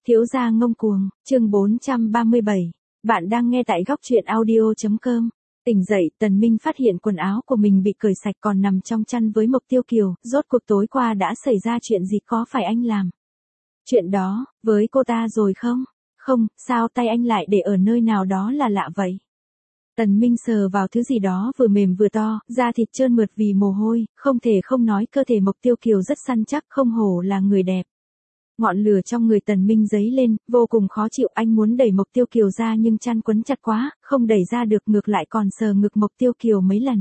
Thiếu gia ngông cuồng, chương 437. Bạn đang nghe tại góc truyện audio.com. Tỉnh dậy, Tần Minh phát hiện quần áo của mình bị cởi sạch còn nằm trong chăn với Mộc Tiêu Kiều, rốt cuộc tối qua đã xảy ra chuyện gì, có phải anh làm chuyện đó với cô ta rồi không? Không, sao tay anh lại để ở nơi nào đó là lạ vậy? Tần Minh sờ vào thứ gì đó vừa mềm vừa to, da thịt trơn mượt vì mồ hôi, không thể không nói cơ thể Mộc Tiêu Kiều rất săn chắc, không hổ là người đẹp. Ngọn lửa trong người Tần Minh dấy lên, vô cùng khó chịu, anh muốn đẩy Mộc Tiêu Kiều ra nhưng chăn quấn chặt quá, không đẩy ra được, ngược lại còn sờ ngực Mộc Tiêu Kiều mấy lần.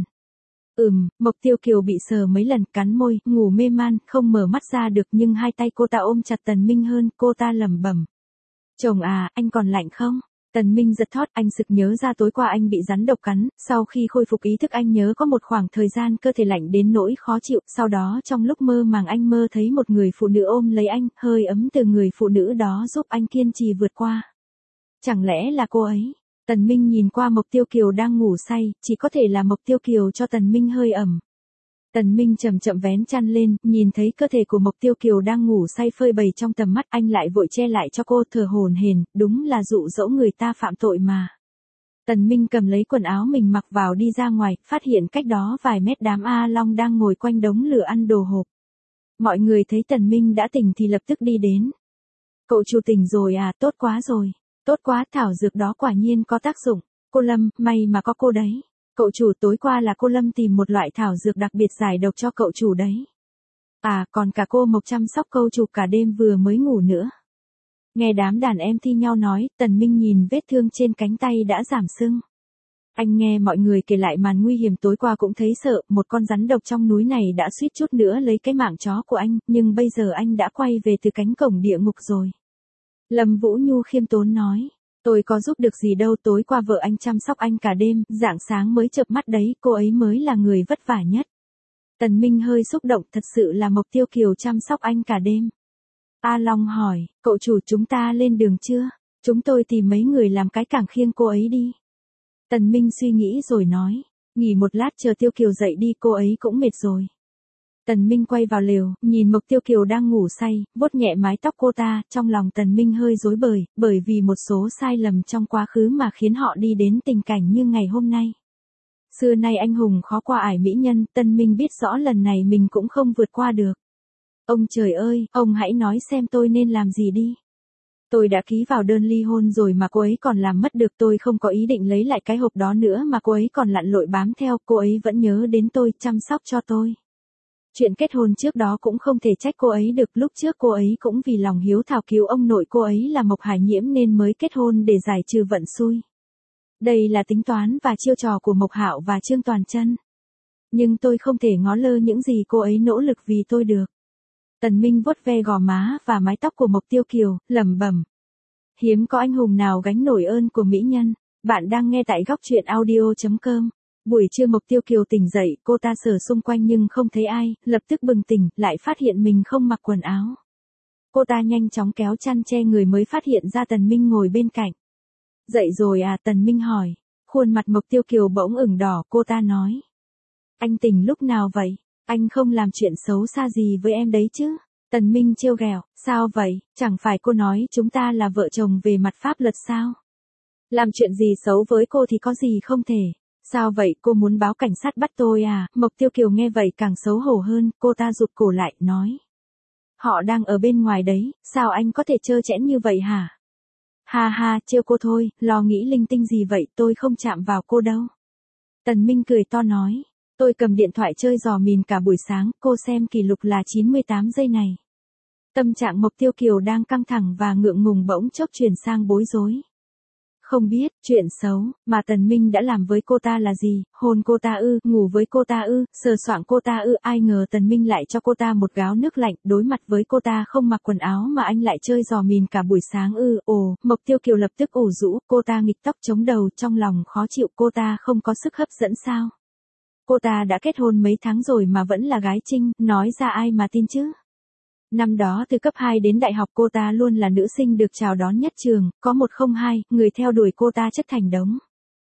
Mộc Tiêu Kiều bị sờ mấy lần, cắn môi, ngủ mê man, không mở mắt ra được, nhưng hai tay cô ta ôm chặt Tần Minh hơn, cô ta lẩm bẩm: "Chồng à, anh còn lạnh không?" Tần Minh giật thót, anh sực nhớ ra tối qua anh bị rắn độc cắn, sau khi khôi phục ý thức anh nhớ có một khoảng thời gian cơ thể lạnh đến nỗi khó chịu, sau đó trong lúc mơ màng anh mơ thấy một người phụ nữ ôm lấy anh, hơi ấm từ người phụ nữ đó giúp anh kiên trì vượt qua. Chẳng lẽ là cô ấy? Tần Minh nhìn qua Mộc Tiêu Kiều đang ngủ say, chỉ có thể là Mộc Tiêu Kiều cho Tần Minh hơi ẩm. Tần Minh chậm chậm vén chăn lên, nhìn thấy cơ thể của Mộc Tiêu Kiều đang ngủ say phơi bày trong tầm mắt, anh lại vội che lại cho cô, thở hổn hển, đúng là dụ dỗ người ta phạm tội mà. Tần Minh cầm lấy quần áo mình mặc vào đi ra ngoài, phát hiện cách đó vài mét đám A Long đang ngồi quanh đống lửa ăn đồ hộp. Mọi người thấy Tần Minh đã tỉnh thì lập tức đi đến. "Cậu chủ tỉnh rồi à, tốt quá rồi. Tốt quá, thảo dược đó quả nhiên có tác dụng. Cô Lâm, may mà có cô đấy. Cậu chủ, tối qua là cô Lâm tìm một loại thảo dược đặc biệt giải độc cho cậu chủ đấy. À, còn cả cô Mộc chăm sóc cậu chủ cả đêm vừa mới ngủ nữa." Nghe đám đàn em thi nhau nói, Tần Minh nhìn vết thương trên cánh tay đã giảm sưng. Anh nghe mọi người kể lại màn nguy hiểm tối qua cũng thấy sợ, một con rắn độc trong núi này đã suýt chút nữa lấy cái mạng chó của anh, nhưng bây giờ anh đã quay về từ cánh cổng địa ngục rồi. Lâm Vũ Nhu khiêm tốn nói: "Tôi có giúp được gì đâu, tối qua vợ anh chăm sóc anh cả đêm, rạng sáng mới chợp mắt đấy, cô ấy mới là người vất vả nhất." Tần Minh hơi xúc động, thật sự là Mộc Tiêu Kiều chăm sóc anh cả đêm. A Long hỏi: "Cậu chủ, chúng ta lên đường chưa? Chúng tôi tìm mấy người làm cái cảng khiêng cô ấy đi." Tần Minh suy nghĩ rồi nói: "Nghỉ một lát chờ Tiêu Kiều dậy đi, cô ấy cũng mệt rồi." Tần Minh quay vào lều, nhìn Mộc Tiêu Kiều đang ngủ say, vuốt nhẹ mái tóc cô ta, trong lòng Tần Minh hơi rối bời, bởi vì một số sai lầm trong quá khứ mà khiến họ đi đến tình cảnh như ngày hôm nay. Xưa nay anh hùng khó qua ải mỹ nhân, Tần Minh biết rõ lần này mình cũng không vượt qua được. Ông trời ơi, ông hãy nói xem tôi nên làm gì đi. Tôi đã ký vào đơn ly hôn rồi mà cô ấy còn làm mất được, tôi không có ý định lấy lại cái hộp đó nữa mà cô ấy còn lặn lội bám theo, cô ấy vẫn nhớ đến tôi, chăm sóc cho tôi. Chuyện kết hôn trước đó cũng không thể trách cô ấy được, lúc trước cô ấy cũng vì lòng hiếu thảo cứu ông nội cô ấy là Mộc Hải Nhiễm nên mới kết hôn để giải trừ vận xui. Đây là tính toán và chiêu trò của Mộc Hạo và Trương Toàn Chân. Nhưng tôi không thể ngó lơ những gì cô ấy nỗ lực vì tôi được." Tần Minh vuốt ve gò má và mái tóc của Mộc Tiêu Kiều, lẩm bẩm: "Hiếm có anh hùng nào gánh nổi ơn của mỹ nhân." Bạn đang nghe tại góc truyện audio.com. Buổi trưa Mộc Tiêu Kiều tỉnh dậy, cô ta sờ xung quanh nhưng không thấy ai, lập tức bừng tỉnh, lại phát hiện mình không mặc quần áo. Cô ta nhanh chóng kéo chăn che người mới phát hiện ra Tần Minh ngồi bên cạnh. "Dậy rồi à?" Tần Minh hỏi. Khuôn mặt Mộc Tiêu Kiều bỗng ửng đỏ, cô ta nói: "Anh tỉnh lúc nào vậy? Anh không làm chuyện xấu xa gì với em đấy chứ?" Tần Minh trêu ghẹo: "Sao vậy, chẳng phải cô nói chúng ta là vợ chồng về mặt pháp luật sao? Làm chuyện gì xấu với cô thì có gì không thể. Sao vậy, cô muốn báo cảnh sát bắt tôi à?" Mộc Tiêu Kiều nghe vậy càng xấu hổ hơn, cô ta rụt cổ lại, nói: "Họ đang ở bên ngoài đấy, sao anh có thể trơ trẽn như vậy hả?" "Ha ha, trêu cô thôi, lo nghĩ linh tinh gì vậy, tôi không chạm vào cô đâu." Tần Minh cười to nói: "Tôi cầm điện thoại chơi dò mìn cả buổi sáng, cô xem kỷ lục là 98 giây này." Tâm trạng Mộc Tiêu Kiều đang căng thẳng và ngượng ngùng bỗng chốc chuyển sang bối rối. Không biết, chuyện xấu mà Tần Minh đã làm với cô ta là gì, hôn cô ta ư, ngủ với cô ta ư, sờ soạng cô ta ư, ai ngờ Tần Minh lại cho cô ta một gáo nước lạnh, đối mặt với cô ta không mặc quần áo mà anh lại chơi dò mìn cả buổi sáng ư. Ồ, Mộc Tiêu Kiều lập tức ủ rũ, cô ta nghịch tóc chống đầu, trong lòng khó chịu, cô ta không có sức hấp dẫn sao? Cô ta đã kết hôn mấy tháng rồi mà vẫn là gái trinh, nói ra ai mà tin chứ? Năm đó từ cấp 2 đến đại học cô ta luôn là nữ sinh được chào đón nhất trường, có 102, người theo đuổi cô ta chất thành đống.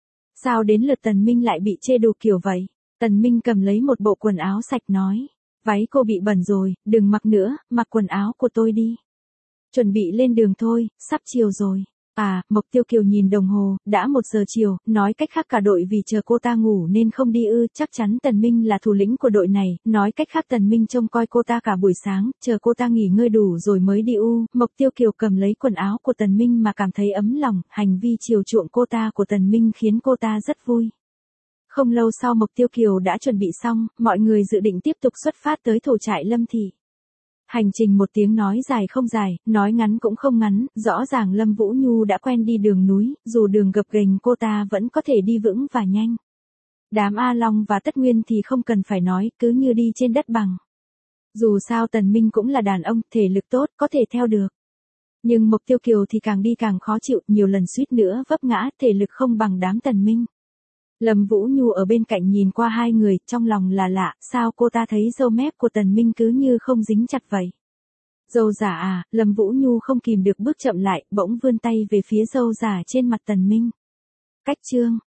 Sao đến lượt Tần Minh lại bị chê đủ kiểu vậy? Tần Minh cầm lấy một bộ quần áo sạch nói: "Váy cô bị bẩn rồi, đừng mặc nữa, mặc quần áo của tôi đi." Chuẩn bị lên đường thôi, sắp chiều rồi. À, Mộc Tiêu Kiều nhìn đồng hồ, đã 1 giờ chiều, nói cách khác cả đội vì chờ cô ta ngủ nên không đi ư, chắc chắn Tần Minh là thủ lĩnh của đội này, nói cách khác Tần Minh trông coi cô ta cả buổi sáng, chờ cô ta nghỉ ngơi đủ rồi mới đi u. Mộc Tiêu Kiều cầm lấy quần áo của Tần Minh mà cảm thấy ấm lòng, hành vi chiều chuộng cô ta của Tần Minh khiến cô ta rất vui. Không lâu sau Mộc Tiêu Kiều đã chuẩn bị xong, mọi người dự định tiếp tục xuất phát tới thổ trại Lâm Thị. Hành trình một tiếng nói dài không dài, nói ngắn cũng không ngắn, rõ ràng Lâm Vũ Nhu đã quen đi đường núi, dù đường gập ghềnh cô ta vẫn có thể đi vững và nhanh. Đám A Long và Tất Nguyên thì không cần phải nói, cứ như đi trên đất bằng. Dù sao Tần Minh cũng là đàn ông, thể lực tốt, có thể theo được. Nhưng Mộc Tiêu Kiều thì càng đi càng khó chịu, nhiều lần suýt nữa vấp ngã, thể lực không bằng đám Tần Minh. Lâm Vũ Nhu ở bên cạnh nhìn qua hai người, trong lòng là lạ, sao cô ta thấy râu mép của Tần Minh cứ như không dính chặt vậy. Râu giả à, Lâm Vũ Nhu không kìm được bước chậm lại, bỗng vươn tay về phía râu giả trên mặt Tần Minh. Cách chương